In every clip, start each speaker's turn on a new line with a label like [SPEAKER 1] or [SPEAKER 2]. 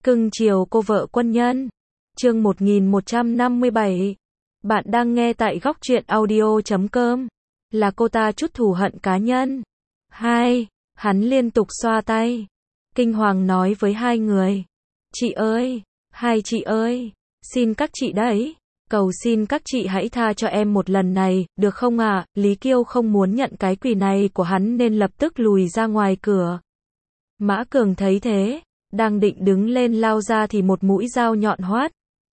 [SPEAKER 1] Cưng chiều cô vợ quân nhân. Chương 1157. Bạn đang nghe tại góc truyện audio.com. Là cô ta chút thù hận cá nhân. Hai, hắn liên tục xoa tay. Kinh hoàng nói với hai người. Chị ơi, hai chị ơi, xin các chị đấy. Cầu xin các chị hãy tha cho em một lần này, được không ạ? Lý Kiêu không muốn nhận cái quỳ này của hắn nên lập tức lùi ra ngoài cửa. Mã Cường thấy thế, đang định đứng lên lao ra thì một mũi dao nhọn hoắt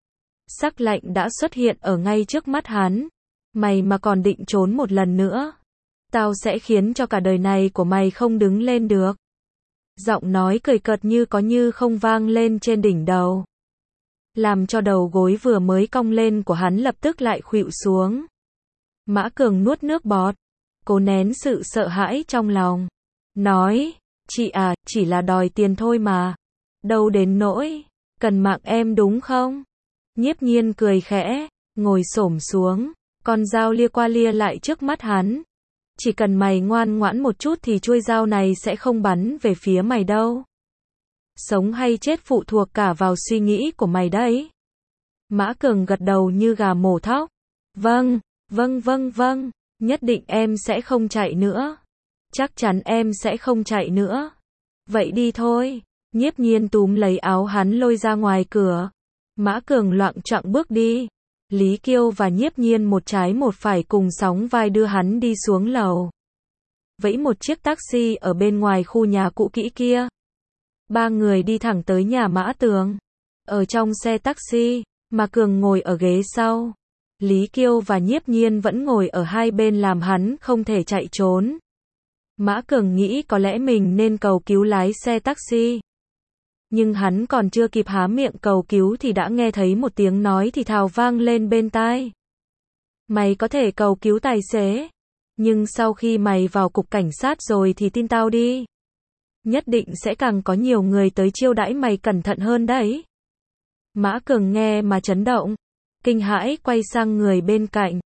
[SPEAKER 1] sắc lạnh đã xuất hiện ở ngay trước mắt hắn. Mày mà còn định trốn một lần nữa, tao sẽ khiến cho cả đời này của mày không đứng lên được. Giọng nói cười cợt như có như không vang lên trên đỉnh đầu, làm cho đầu gối vừa mới cong lên của hắn lập tức lại khuỵu xuống. Mã Cường nuốt nước bọt, cố nén sự sợ hãi trong lòng. Nói, chị à, chỉ là đòi tiền thôi mà. Đâu đến nỗi, cần mạng em đúng không? Nhiếp Nhiên cười khẽ, ngồi xổm xuống, con dao lia qua lia lại trước mắt hắn. Chỉ cần mày ngoan ngoãn một chút thì chuôi dao này sẽ không bắn về phía mày đâu. Sống hay chết phụ thuộc cả vào suy nghĩ của mày đấy. Mã Cường gật đầu như gà mổ thóc. Vâng, vâng, nhất định em sẽ không chạy nữa. Chắc chắn em sẽ không chạy nữa. Vậy đi thôi. Nhiếp Nhiên túm lấy áo hắn lôi ra ngoài cửa. Mã Cường loạng choạng bước đi. Lý Kiêu và Nhiếp Nhiên một trái một phải cùng sóng vai đưa hắn đi xuống lầu. Vẫy một chiếc taxi ở bên ngoài khu nhà cũ kỹ kia. Ba người đi thẳng tới nhà Mã Tường. Ở trong xe taxi, Mã Cường ngồi ở ghế sau. Lý Kiêu và Nhiếp Nhiên vẫn ngồi ở hai bên làm hắn không thể chạy trốn. Mã Cường nghĩ có lẽ mình nên cầu cứu lái xe taxi. Nhưng hắn còn chưa kịp há miệng cầu cứu thì đã nghe thấy một tiếng nói thì thào vang lên bên tai. Mày có thể cầu cứu tài xế, nhưng sau khi mày vào cục cảnh sát rồi thì tin tao đi. Nhất định sẽ càng có nhiều người tới chiêu đãi mày cẩn thận hơn đấy. Mã Cường nghe mà chấn động, kinh hãi quay sang người bên cạnh.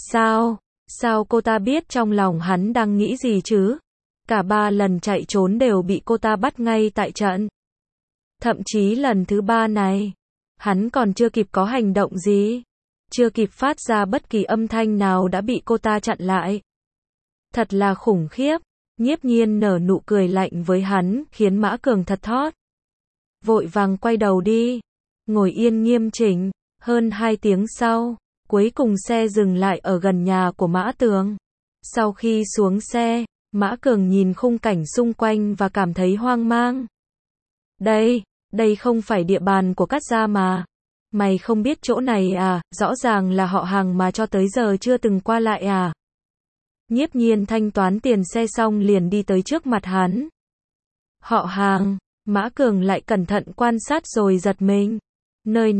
[SPEAKER 1] Sao cô ta biết trong lòng hắn đang nghĩ gì chứ? Cả ba lần chạy trốn đều bị cô ta bắt ngay tại trận. Thậm chí lần thứ ba này, hắn còn chưa kịp có hành động gì, chưa kịp phát ra bất kỳ âm thanh nào đã bị cô ta chặn lại. Thật là khủng khiếp. Nhiếp Nhiên nở nụ cười lạnh với hắn, khiến Mã Cường thật thót. Vội vàng quay đầu đi, ngồi yên nghiêm chỉnh. Hơn 2 tiếng sau, cuối cùng xe dừng lại ở gần nhà của Mã Tường. Sau khi xuống xe, Mã Cường nhìn khung cảnh xung quanh và cảm thấy hoang mang. Đây không phải địa bàn của Cát gia mà. Mày không biết chỗ này à, rõ ràng là họ Hàng mà cho tới giờ chưa từng qua lại à. Nhiếp Nhiên thanh toán tiền xe xong liền đi tới trước mặt hắn. Họ Hàng, Mã Cường lại cẩn thận quan sát rồi giật mình. Nơi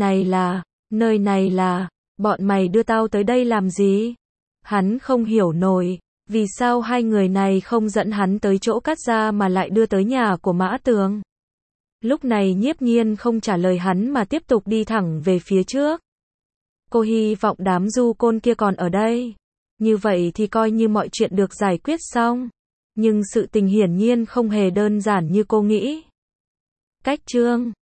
[SPEAKER 1] này là, bọn mày đưa tao tới đây làm gì? Hắn không hiểu nổi, vì sao hai người này không dẫn hắn tới chỗ Cát gia mà lại đưa tới nhà của Mã Tường. Lúc này Nhiếp Nhiên không trả lời hắn mà tiếp tục đi thẳng về phía trước. Cô hy vọng đám du côn kia còn ở đây. Như vậy thì coi như mọi chuyện được giải quyết xong. Nhưng sự tình hiển nhiên không hề đơn giản như cô nghĩ. Cách chương